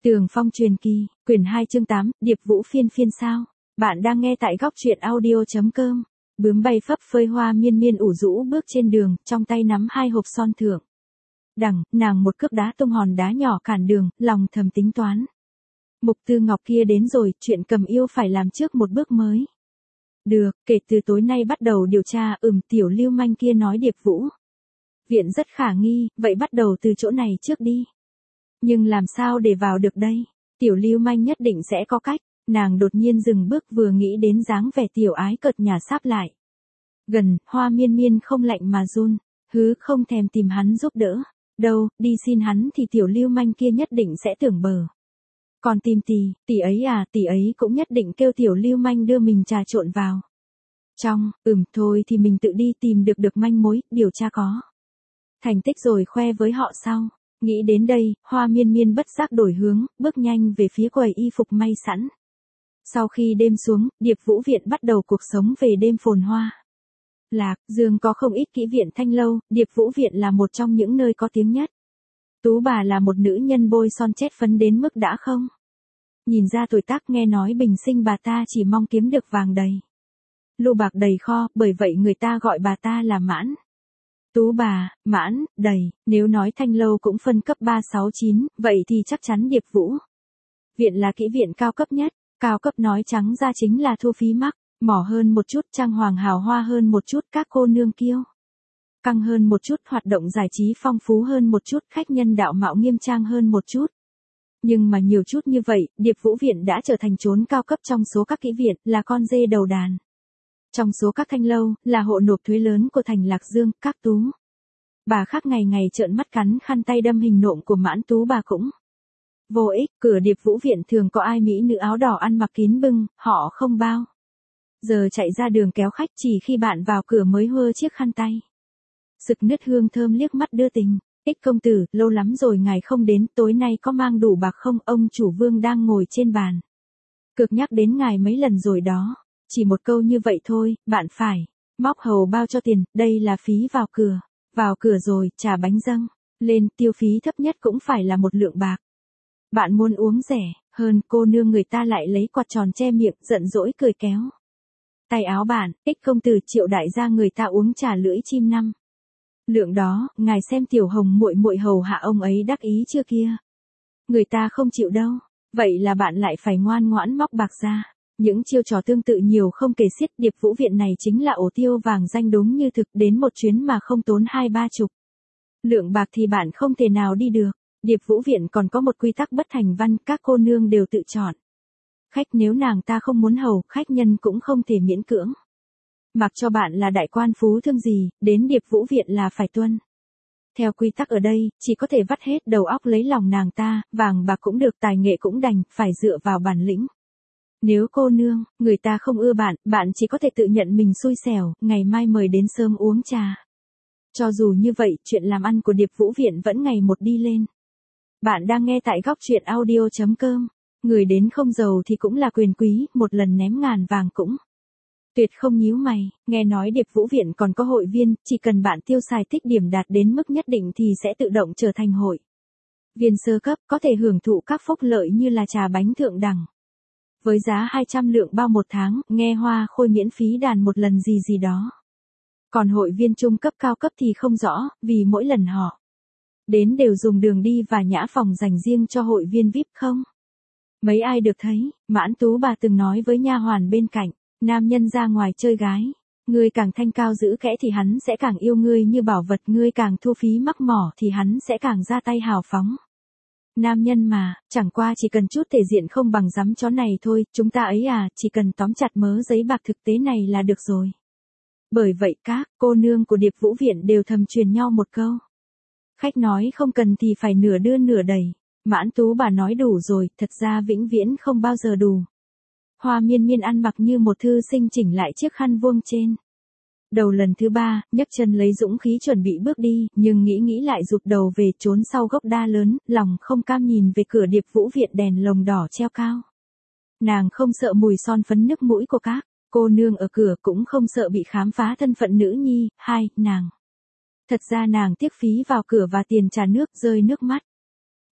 Tường Phong truyền kỳ, quyển 2 chương 8, Điệp Vũ phiên phiên sao? Bạn đang nghe tại góc truyện audio.com. Bướm bay phấp phới hoa miên miên ủ rũ bước trên đường, trong tay nắm 2 hộp son thượng. Đằng, nàng một cước đá tung hòn đá nhỏ cản đường, lòng thầm tính toán. Mục Tư Ngọc kia đến rồi, chuyện cầm yêu phải làm trước một bước mới. Được, kể từ tối nay bắt đầu điều tra, tiểu lưu manh kia nói Điệp Vũ viện rất khả nghi, vậy bắt đầu từ chỗ này trước đi. Nhưng làm sao để vào được đây? Tiểu lưu manh nhất định sẽ có cách. Nàng đột nhiên dừng bước vừa nghĩ đến dáng vẻ tiểu ái cợt nhả sáp lại. Gần, hoa miên miên không lạnh mà run. Không thèm tìm hắn giúp đỡ. Đâu, đi xin hắn thì tiểu lưu manh kia nhất định sẽ tưởng bờ. Còn tìm tỷ ấy cũng nhất định kêu tiểu lưu manh đưa mình trà trộn vào. Thôi thì mình tự đi tìm được manh mối, điều tra có thành tích rồi khoe với họ sau. Nghĩ đến đây, hoa miên miên bất giác đổi hướng, bước nhanh về phía quầy y phục may sẵn. Sau khi đêm xuống, Điệp Vũ viện bắt đầu cuộc sống về đêm phồn hoa. Lạc Dương có không ít kỹ viện thanh lâu, Điệp Vũ viện là một trong những nơi có tiếng nhất. Tú bà là một nữ nhân bôi son chét phấn đến mức đã không nhìn ra tuổi tác, nghe nói bình sinh bà ta chỉ mong kiếm được vàng đầy lô bạc đầy kho, bởi vậy người ta gọi bà ta là Mãn. Tú bà, Mãn, đầy, nếu nói thanh lâu cũng phân cấp 3, 6, 9, vậy thì chắc chắn Điệp Vũ viện là kỹ viện cao cấp nhất. Cao cấp nói trắng ra chính là thu phí mắc, mỏ hơn một chút, trang hoàng hào hoa hơn một chút, các cô nương kiêu căng hơn một chút, hoạt động giải trí phong phú hơn một chút, khách nhân đạo mạo nghiêm trang hơn một chút. Nhưng mà nhiều chút như vậy, Điệp Vũ viện đã trở thành chốn cao cấp trong số các kỹ viện, là con dê đầu đàn. Trong số các thanh lâu, là hộ nộp thuế lớn của thành Lạc Dương, các tú bà khác ngày ngày trợn mắt cắn khăn tay đâm hình nộm của Mãn tú bà cũng vô ích. Cửa Điệp Vũ viện thường có ai mỹ nữ áo đỏ ăn mặc kín bưng, họ không bao giờ chạy ra đường kéo khách, chỉ khi bạn vào cửa mới hơ chiếc khăn tay sực nứt hương thơm liếc mắt đưa tình. Ích công tử, lâu lắm rồi ngài không đến, tối nay có mang đủ bạc không? Ông chủ Vương đang ngồi trên bàn cược nhắc đến ngài mấy lần rồi đó. Chỉ một câu như vậy thôi, bạn phải móc hầu bao cho tiền, đây là phí vào cửa. Vào cửa rồi, trà bánh dâng lên, tiêu phí thấp nhất cũng phải là 1 lượng bạc. Bạn muốn uống rẻ hơn, cô nương người ta lại lấy quạt tròn che miệng, giận dỗi cười kéo tay áo bạn. Ích công tử, Triệu đại gia người ta uống trà lưỡi chim 5 lượng đó, ngài xem tiểu hồng muội muội hầu hạ ông ấy đắc ý chưa kia. Người ta không chịu đâu. Vậy là bạn lại phải ngoan ngoãn móc bạc ra. Những chiêu trò tương tự nhiều không kể xiết. Điệp Vũ viện này chính là ổ tiêu vàng danh đúng như thực, đến một chuyến mà không tốn 2-30 lượng bạc thì bạn không thể nào đi được. Điệp Vũ viện còn có một quy tắc bất thành văn, các cô nương đều tự chọn khách, nếu nàng ta không muốn hầu, khách nhân cũng không thể miễn cưỡng. Mặc cho bạn là đại quan phú thương gì, đến Điệp Vũ viện là phải tuân theo quy tắc ở đây, chỉ có thể vắt hết đầu óc lấy lòng nàng ta, vàng bạc cũng được, tài nghệ cũng đành, phải dựa vào bản lĩnh. Nếu cô nương, người ta không ưa bạn, bạn chỉ có thể tự nhận mình xui xẻo, ngày mai mời đến sớm uống trà. Cho dù như vậy, chuyện làm ăn của Điệp Vũ viện vẫn ngày một đi lên. Bạn đang nghe tại góc truyện audio.com. Người đến không giàu thì cũng là quyền quý, một lần ném ngàn vàng cũng tuyệt không nhíu mày. Nghe nói Điệp Vũ viện còn có hội viên, chỉ cần bạn tiêu xài tích điểm đạt đến mức nhất định thì sẽ tự động trở thành hội viên sơ cấp, có thể hưởng thụ các phúc lợi như là trà bánh thượng đẳng với giá 200 lượng bao 1 tháng, nghe hoa khôi miễn phí đàn một lần gì đó. Còn hội viên trung cấp cao cấp thì không rõ, vì mỗi lần họ đến đều dùng đường đi và nhã phòng dành riêng cho hội viên VIP không. Mấy ai được thấy, Mãn tú bà từng nói với nha hoàn bên cạnh, nam nhân ra ngoài chơi gái, ngươi càng thanh cao giữ kẽ thì hắn sẽ càng yêu ngươi như bảo vật, ngươi càng thu phí mắc mỏ thì hắn sẽ càng ra tay hào phóng. Nam nhân mà, chẳng qua chỉ cần chút thể diện không bằng dắm chó này thôi, chúng ta ấy chỉ cần tóm chặt mớ giấy bạc thực tế này là được rồi. Bởi vậy các cô nương của Điệp Vũ viện đều thầm truyền nhau một câu. Khách nói không cần thì phải nửa đưa nửa đẩy. Mãn tú bà nói đủ rồi, thật ra vĩnh viễn không bao giờ đủ. Hoa miên miên ăn mặc như một thư sinh chỉnh lại chiếc khăn vuông trên đầu lần thứ 3, nhấc chân lấy dũng khí chuẩn bị bước đi, nhưng nghĩ lại rụt đầu về trốn sau gốc đa lớn, lòng không cam nhìn về cửa Điệp Vũ viện đèn lồng đỏ treo cao. Nàng không sợ mùi son phấn nước mũi của các cô nương ở cửa, cũng không sợ bị khám phá thân phận nữ nhi. Nàng thật ra nàng tiếc phí vào cửa và tiền trà nước, rơi nước mắt.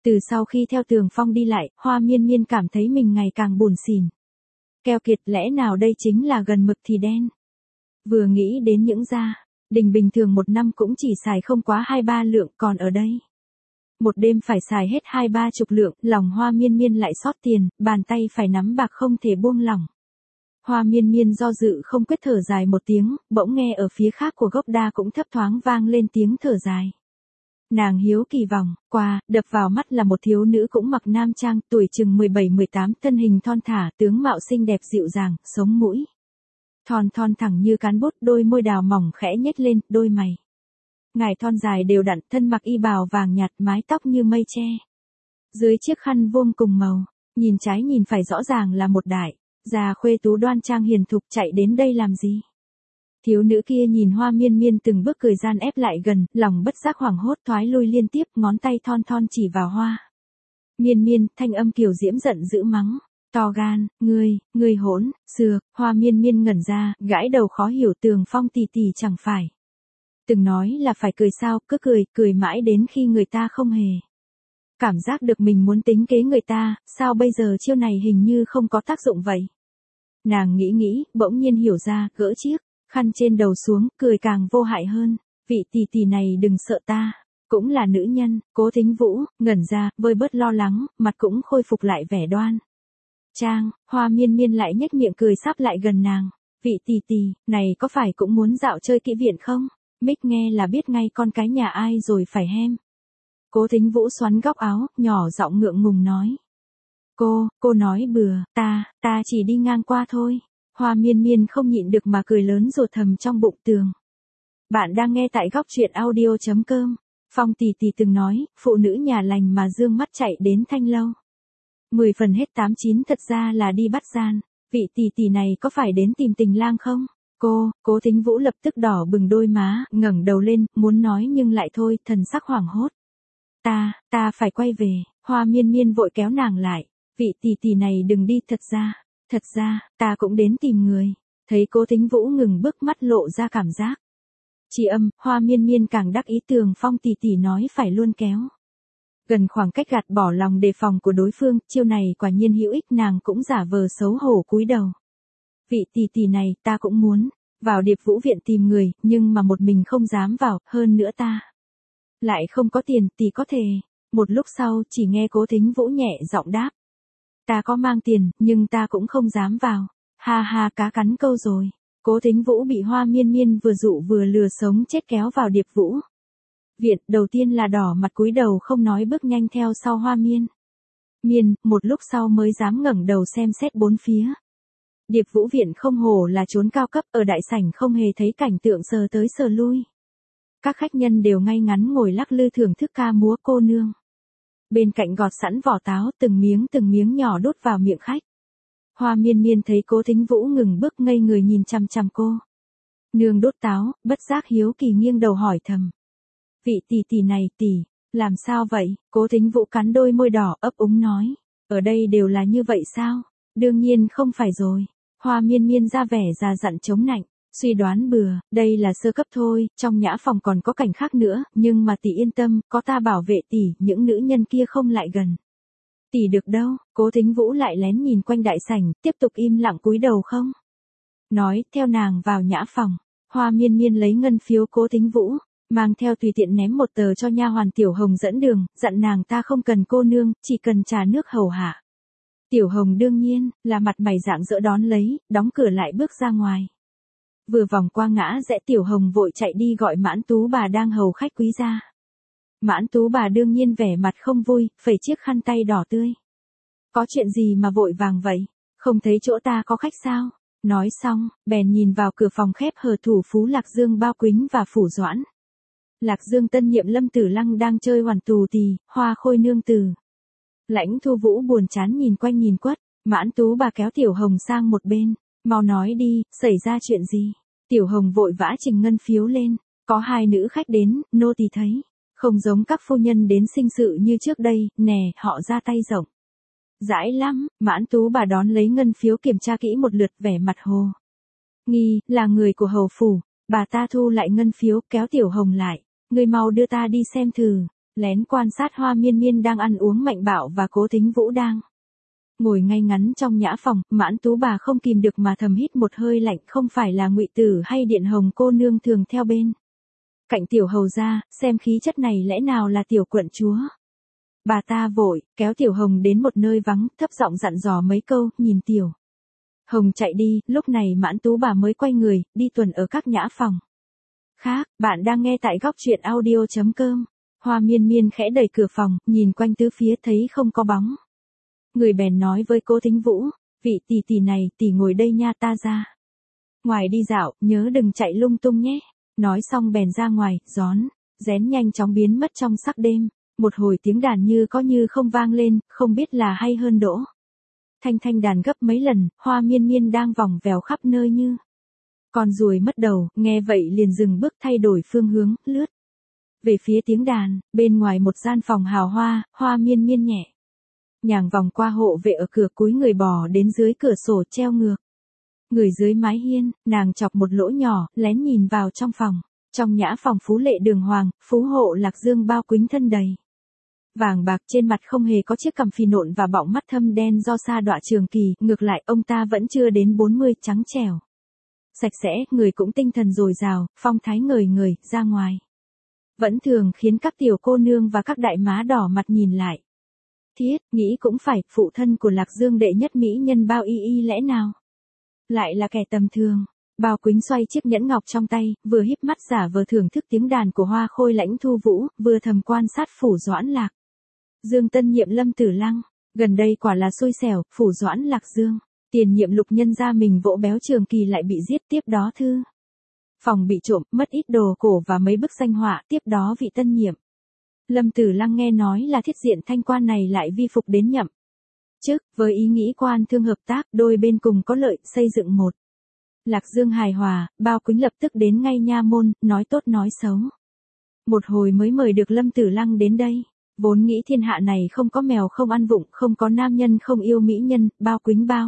Từ sau khi theo Tường Phong đi lại, Hoa Miên Miên cảm thấy mình ngày càng buồn xỉn. Keo kiệt, lẽ nào đây chính là gần mực thì đen. Vừa nghĩ đến những gia đình bình thường một năm cũng chỉ xài không quá 2-3 lượng, còn ở đây một đêm phải xài hết 2-30 lượng, lòng Hoa Miên Miên lại xót tiền, bàn tay phải nắm bạc không thể buông lỏng. Hoa Miên Miên do dự không quyết, thở dài một tiếng, bỗng nghe ở phía khác của gốc đa cũng thấp thoáng vang lên tiếng thở dài. Nàng hiếu kỳ vòng qua, đập vào mắt là một thiếu nữ cũng mặc nam trang, tuổi chừng 17-18, thân hình thon thả, tướng mạo xinh đẹp dịu dàng, sống mũi thon thon thẳng như cán bút, đôi môi đào mỏng khẽ nhếch lên, đôi mày ngải thon dài đều đặn, thân mặc y bào vàng nhạt, mái tóc như mây che dưới chiếc khăn vuông cùng màu, nhìn trái nhìn phải rõ ràng là một đại già khuê tú đoan trang hiền thục, chạy đến đây làm gì? Thiếu nữ kia nhìn Hoa Miên Miên từng bước cười gian ép lại gần, lòng bất giác hoảng hốt thoái lui liên tiếp, ngón tay thon thon chỉ vào Hoa Miên Miên, thanh âm kiều diễm giận dữ mắng. To gan, ngươi hỗn, xược. Hoa Miên Miên ngẩn ra, gãi đầu khó hiểu, Tường Phong tì tì chẳng phải từng nói là phải cười sao, cứ cười mãi đến khi người ta không hề cảm giác được mình muốn tính kế người ta, sao bây giờ chiêu này hình như không có tác dụng vậy. Nàng nghĩ, bỗng nhiên hiểu ra, gỡ chiếc khăn trên đầu xuống, cười càng vô hại hơn. Vị tỷ tỷ này đừng sợ ta, cũng là nữ nhân. Cố Thính Vũ ngẩn ra, vơi bớt lo lắng, mặt cũng khôi phục lại vẻ đoan trang. Hoa Miên Miên lại nhếch miệng cười sắp lại gần nàng. Vị tỷ tỷ này có phải cũng muốn dạo chơi kỹ viện không? Mích nghe là biết ngay con cái nhà ai rồi phải hem. Cố Thính Vũ xoắn góc áo, nhỏ giọng ngượng ngùng nói. Cô nói bừa, ta chỉ đi ngang qua thôi. Hoa Miên Miên không nhịn được mà cười lớn rồi thầm trong bụng Tường. Bạn đang nghe tại góc truyện audio.com. Phong tỷ tỷ từng nói, phụ nữ nhà lành mà dương mắt chạy đến Thanh Lâu. 10 phần hết 8-9 thật ra là đi bắt gian. Vị tỷ tỷ này có phải đến tìm tình lang không? Cố Thính Vũ lập tức đỏ bừng đôi má, ngẩng đầu lên, muốn nói nhưng lại thôi, thần sắc hoảng hốt. Ta phải quay về. Hoa Miên Miên vội kéo nàng lại. Vị tỷ tỷ này đừng đi, thật ra, ta cũng đến tìm người. Thấy Cố Thính Vũ ngừng bước, mắt lộ ra cảm giác tri âm, Hoa Miên Miên càng đắc ý, Tường Phong tỷ tỷ nói phải luôn kéo gần khoảng cách, gạt bỏ lòng đề phòng của đối phương, chiêu này quả nhiên hữu ích. Nàng cũng giả vờ xấu hổ cúi đầu. Vị tỷ tỷ này, ta cũng muốn vào Điệp Vũ viện tìm người, nhưng mà một mình không dám vào, hơn nữa ta lại không có tiền, tỷ có thể. Một lúc sau, chỉ nghe Cố Thính Vũ nhẹ giọng đáp. Ta có mang tiền, nhưng ta cũng không dám vào. Ha, cá cắn câu rồi. Cố Thính Vũ bị Hoa Miên Miên vừa dụ vừa lừa sống chết kéo vào Điệp Vũ viện, đầu tiên là đỏ mặt cúi đầu không nói, bước nhanh theo sau Hoa Miên Miên, một lúc sau mới dám ngẩng đầu xem xét bốn phía. Điệp Vũ viện không hổ là chốn cao cấp, ở đại sảnh không hề thấy cảnh tượng sờ tới sờ lui. Các khách nhân đều ngay ngắn ngồi lắc lư thưởng thức ca múa cô nương. Bên cạnh gọt sẵn vỏ táo, từng miếng nhỏ đút vào miệng khách. Hoa Miên Miên thấy Cố Thính Vũ ngừng bước, ngây người nhìn chằm chằm cô nương đốt táo, bất giác hiếu kỳ nghiêng đầu hỏi thầm. Vị tỷ tỷ này, tỷ, làm sao vậy? Cố Thính Vũ cắn đôi môi đỏ, ấp úng nói. Ở đây đều là như vậy sao? Đương nhiên không phải rồi. Hoa Miên Miên ra vẻ già dặn chống nạnh. Suy đoán bừa, đây là sơ cấp thôi, trong nhã phòng còn có cảnh khác nữa, nhưng mà tỷ yên tâm, có ta bảo vệ tỷ, những nữ nhân kia không lại gần tỷ được đâu. Cố Thính Vũ lại lén nhìn quanh đại sảnh, tiếp tục im lặng cúi đầu không nói, theo nàng vào nhã phòng. Hoa Miên Miên lấy ngân phiếu Cố Thính Vũ, mang theo tùy tiện ném một tờ cho nha hoàn Tiểu Hồng dẫn đường, dặn nàng ta không cần cô nương, chỉ cần trà nước hầu hạ. Tiểu Hồng đương nhiên là mặt mày rạng rỡ đón lấy, đóng cửa lại bước ra ngoài. Vừa vòng qua ngã rẽ, Tiểu Hồng vội chạy đi gọi Mãn Tú bà đang hầu khách quý ra. Mãn Tú bà đương nhiên vẻ mặt không vui, phẩy chiếc khăn tay đỏ tươi. Có chuyện gì mà vội vàng vậy? Không thấy chỗ ta có khách sao? Nói xong, bèn nhìn vào cửa phòng khép hờ thủ phú Lạc Dương Bao Quýnh và Phủ Doãn. Lạc Dương tân nhiệm Lâm Tử Lăng đang chơi hoàn tù tì, Hoa Khôi nương tử. Lãnh Thu Vũ buồn chán nhìn quanh nhìn quất, Mãn Tú bà kéo Tiểu Hồng sang một bên. Mau nói đi, xảy ra chuyện gì? Tiểu Hồng vội vã trình ngân phiếu lên. Có 2 nữ khách đến, nô tỳ thấy không giống các phu nhân đến sinh sự như trước đây, nè, họ ra tay rộng rãi lắm. Mãn Tú bà đón lấy ngân phiếu kiểm tra kỹ một lượt, vẻ mặt hồ nghi, là người của hầu phủ. Bà ta thu lại ngân phiếu, kéo Tiểu Hồng lại. Ngươi mau đưa ta đi xem thử. Lén quan sát Hoa Miên Miên đang ăn uống, Mạnh Bạo và Cố Thính Vũ đang ngồi ngay ngắn trong nhã phòng. Mãn Tú bà không kìm được mà thầm hít một hơi lạnh, không phải là Ngụy Tử hay Điện Hồng cô nương thường theo bên cạnh tiểu hầu gia, xem khí chất này lẽ nào là tiểu quận chúa. Bà ta vội kéo Tiểu Hồng đến một nơi vắng, thấp giọng dặn dò mấy câu, nhìn Tiểu Hồng chạy đi. Lúc này Mãn Tú bà mới quay người, đi tuần ở các nhã phòng khác. Bạn đang nghe tại góc truyện audio.com. Hoa Miên Miên khẽ đẩy cửa phòng, nhìn quanh tứ phía thấy không có bóng người, bèn nói với Cố Thính Vũ, vị tỷ tỷ này, tỷ ngồi đây nha, ta ra ngoài đi dạo, nhớ đừng chạy lung tung nhé. Nói xong bèn ra ngoài, rén nhanh chóng biến mất trong sắc đêm. Một hồi tiếng đàn như có như không vang lên, không biết là hay hơn đỗ thanh đàn gấp mấy lần. Hoa Miên Miên đang vòng vèo khắp nơi như con ruồi mất đầu, nghe vậy liền dừng bước, thay đổi phương hướng, lướt về phía tiếng đàn. Bên ngoài một gian phòng hào hoa, Hoa Miên Miên nhẹ nhàng vòng qua hộ vệ ở cửa, cúi người bò đến dưới cửa sổ treo ngược người dưới mái hiên. Nàng chọc một lỗ nhỏ, lén nhìn vào trong phòng. Trong nhã phòng phú lệ đường hoàng, phú hộ Lạc Dương bao quýnh thân đầy vàng bạc, trên mặt không hề có chiếc cằm phì nộn và bọng mắt thâm đen do sa đọa trường kỳ. Ngược lại ông ta vẫn chưa đến 40, trắng trẻo sạch sẽ, người cũng tinh thần dồi dào, phong thái ngời ngời. Ra ngoài vẫn thường khiến các tiểu cô nương và các đại má đỏ mặt nhìn lại. Thiết, nghĩ cũng phải, phụ thân của Lạc Dương đệ nhất mỹ nhân Bao Y Y lẽ nào lại là kẻ tầm thường. Bao Quýnh xoay chiếc nhẫn ngọc trong tay, vừa híp mắt giả vờ thưởng thức tiếng đàn của Hoa Khôi Lãnh Thu Vũ, vừa thầm quan sát phủ Doãn Lạc Dương tân nhiệm Lâm Tử Lăng. Gần đây quả là xui xẻo, phủ Doãn Lạc Dương tiền nhiệm lục nhân gia mình vỗ béo trường kỳ lại bị giết, tiếp đó thư phòng bị trộm, mất ít đồ cổ và mấy bức danh họa. Tiếp đó vị tân nhiệm Lâm Tử Lăng nghe nói là thiết diện thanh quan này lại vi phục đến nhậm chức, với ý nghĩ quan thương hợp tác, đôi bên cùng có lợi, xây dựng một Lạc Dương hài hòa. Bao Quýnh lập tức đến ngay nha môn, nói tốt nói xấu một hồi mới mời được Lâm Tử Lăng đến đây. Vốn nghĩ thiên hạ này không có mèo không ăn vụng, không có nam nhân không yêu mỹ nhân. Bao Quýnh bao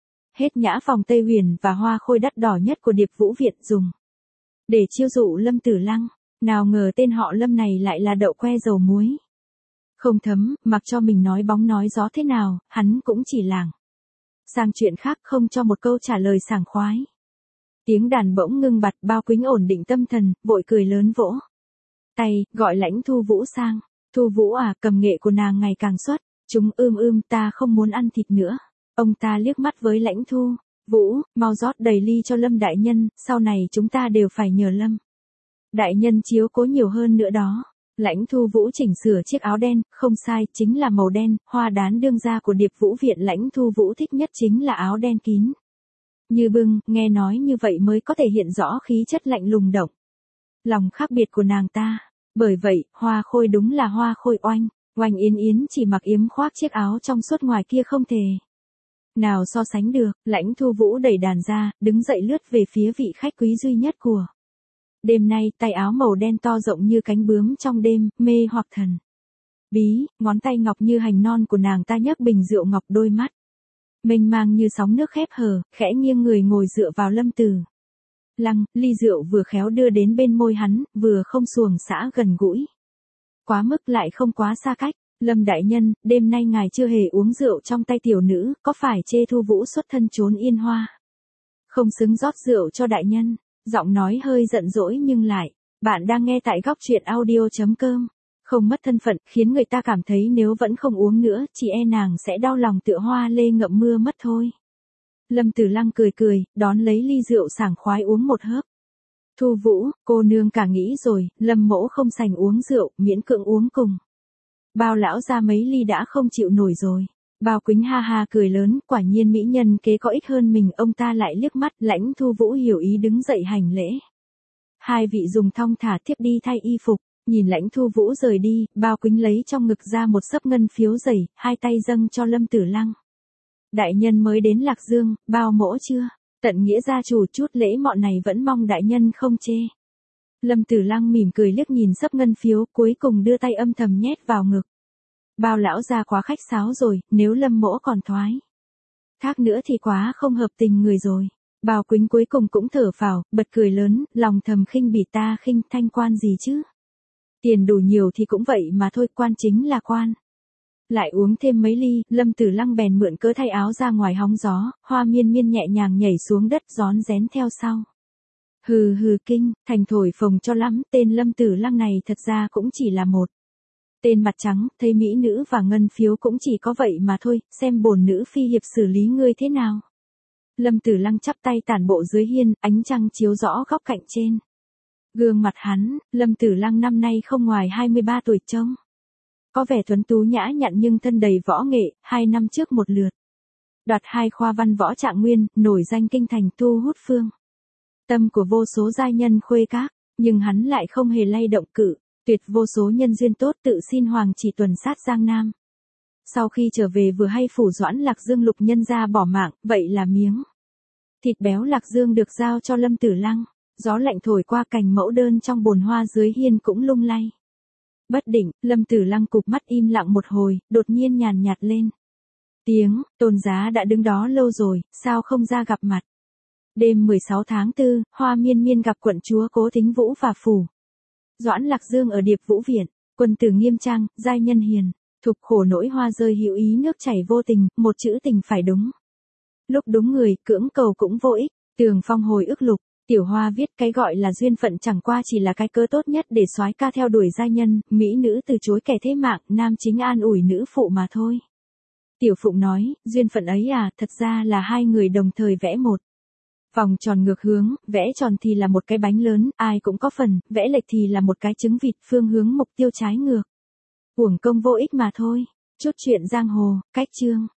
hết nhã phòng Tây Huyền và hoa khôi đắt đỏ nhất của Điệp Vũ Viện dùng để chiêu dụ Lâm Tử Lăng. Nào ngờ tên họ Lâm này lại là đậu que dầu muối không thấm, mặc cho mình nói bóng nói gió thế nào, hắn cũng chỉ lảng sang chuyện khác, không cho một câu trả lời sảng khoái. Tiếng đàn bỗng ngưng bặt. Bao Quýnh ổn định tâm thần, vội cười lớn vỗ tay, gọi Lãnh Thu Vũ sang. Thu Vũ à, cầm nghệ của nàng ngày càng xuất chúng, ta không muốn ăn thịt nữa. Ông ta liếc mắt với Lãnh Thu Vũ, mau rót đầy ly cho Lâm đại nhân, sau này chúng ta đều phải nhờ Lâm đại nhân chiếu cố nhiều hơn nữa đó. Lãnh Thu Vũ chỉnh sửa chiếc áo đen, không sai, chính là màu đen. Hoa đán đương gia của Điệp Vũ Viện Lãnh Thu Vũ thích nhất chính là áo đen kín như bưng, nghe nói như vậy mới có thể hiện rõ khí chất lạnh lùng động lòng khác biệt của nàng ta. Bởi vậy, Hoa Khôi đúng là Hoa Khôi oanh Yến Yến chỉ mặc yếm khoác chiếc áo trong suốt, ngoài kia không thể nào so sánh được. Lãnh Thu Vũ đẩy đàn ra, đứng dậy lướt về phía vị khách quý duy nhất của đêm nay. Tay áo màu đen to rộng như cánh bướm trong đêm, mê hoặc thần bí. Ngón tay ngọc như hành non của nàng ta nhấc bình rượu ngọc, đôi mắt mênh mang như sóng nước khép hờ, khẽ nghiêng người ngồi dựa vào Lâm Tử Lăng. Ly rượu vừa khéo đưa đến bên môi hắn, vừa không xuồng xã gần gũi quá mức, lại không quá xa cách. Lâm đại nhân, đêm nay ngài chưa hề uống rượu trong tay tiểu nữ, có phải chê Thu Vũ xuất thân trốn Yên Hoa không xứng rót rượu cho đại nhân? Giọng nói hơi giận dỗi nhưng lại. Bạn đang nghe tại góc truyện audio.com. Không mất thân phận, khiến người ta cảm thấy nếu vẫn không uống nữa, chỉ e nàng sẽ đau lòng tựa hoa lê ngậm mưa mất thôi. Lâm Tử Lăng cười cười, đón lấy ly rượu sảng khoái uống một hớp. Thu Vũ, cô nương cả nghĩ rồi, Lâm mỗ không sành uống rượu, miễn cưỡng uống cùng. Bao lão ra mấy ly đã không chịu nổi rồi. Bao Quýnh ha ha cười lớn, quả nhiên mỹ nhân kế có ích hơn mình. Ông ta lại liếc mắt. Lãnh Thu Vũ hiểu ý đứng dậy hành lễ. Hai vị dùng thong thả thiếp đi thay y phục. Nhìn Lãnh Thu Vũ rời đi, Bao Quýnh lấy trong ngực ra một xấp ngân phiếu dày, hai tay dâng cho Lâm Tử Lăng. Đại nhân mới đến Lạc Dương, bao mỗ chưa? Tận nghĩa gia chủ chút lễ mọn này vẫn mong đại nhân không chê. Lâm Tử Lăng mỉm cười liếc nhìn xấp ngân phiếu, cuối cùng đưa tay âm thầm nhét vào ngực. Bao lão gia quá khách sáo rồi, nếu Lâm mỗ còn thoái thác nữa thì quá không hợp tình người rồi. Bao Quýnh cuối cùng cũng thở phào, bật cười lớn, lòng thầm khinh bỉ, ta khinh thanh quan gì chứ? Tiền đủ nhiều thì cũng vậy mà thôi, quan chính là quan. Lại uống thêm mấy ly, Lâm Tử Lăng bèn mượn cớ thay áo ra ngoài hóng gió, Hoa Miên Miên nhẹ nhàng nhảy xuống đất rón rén theo sau. Hừ hừ kinh, thành thổi phồng cho lắm, tên Lâm Tử Lăng này thật ra cũng chỉ là một tên mặt trắng, thấy mỹ nữ và ngân phiếu cũng chỉ có vậy mà thôi, xem bổn nữ phi hiệp xử lý ngươi thế nào. Lâm Tử Lăng chắp tay tản bộ dưới hiên, ánh trăng chiếu rõ góc cạnh trên. Gương mặt hắn, Lâm Tử Lăng năm nay không ngoài 23 tuổi trông. Có vẻ tuấn tú nhã nhặn nhưng thân đầy võ nghệ, 2 năm trước một lượt đoạt 2 khoa văn võ trạng nguyên, nổi danh kinh thành, thu hút phương tâm của vô số giai nhân khuê các, nhưng hắn lại không hề lay động cự tuyệt vô số nhân duyên tốt, tự xin hoàng chỉ tuần sát Giang Nam. Sau khi trở về vừa hay phủ Doãn Lạc Dương lục nhân gia bỏ mạng, vậy là miếng thịt béo Lạc Dương được giao cho Lâm Tử Lăng. Gió lạnh thổi qua cành mẫu đơn trong bồn hoa dưới hiên cũng lung lay. Bất định, Lâm Tử Lăng cụp mắt im lặng một hồi, đột nhiên nhàn nhạt lên tiếng, Tôn Giá đã đứng đó lâu rồi, sao không ra gặp mặt. Đêm 16 tháng 4, Hoa Miên Miên gặp quận chúa Cố Thính Vũ và phủ Doãn Lạc Dương ở Điệp Vũ Viện. Quân tử nghiêm trang, giai nhân hiền, thục khổ nỗi hoa rơi hữu ý, nước chảy vô tình, một chữ tình phải đúng lúc đúng người, cưỡng cầu cũng vô ích. Tường Phong hồi ức lục. Tiểu Hoa viết, cái gọi là duyên phận chẳng qua chỉ là cái cớ tốt nhất để soái ca theo đuổi giai nhân, mỹ nữ từ chối kẻ thế mạng, nam chính an ủi nữ phụ mà thôi. Tiểu Phụng nói, duyên phận ấy à, thật ra là hai người đồng thời vẽ một vòng tròn ngược hướng, vẽ tròn thì là một cái bánh lớn, ai cũng có phần, vẽ lệch thì là một cái trứng vịt, phương hướng mục tiêu trái ngược. Uổng công vô ích mà thôi. Chút chuyện giang hồ, cách chương.